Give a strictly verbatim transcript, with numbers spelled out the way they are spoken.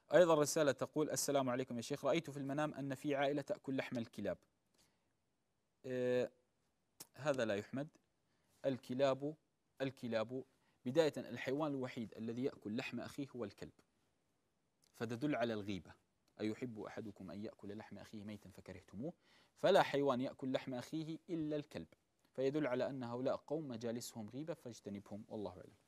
أيضا رسالة تقول: السلام عليكم يا شيخ، رأيت في المنام أن في عائلة تأكل لحم الكلاب. آه هذا لا يحمد. الكلاب الكلاب بداية الحيوان الوحيد الذي يأكل لحم أخيه هو الكلب، فتدل على الغيبة. أيحب أحدكم أن يأكل لحم أخيه ميتا فكرهتموه؟ فلا حيوان يأكل لحم أخيه إلا الكلب، فيدل على أن هؤلاء قوم مجالسهم غيبة فاجتنبهم، والله أعلم.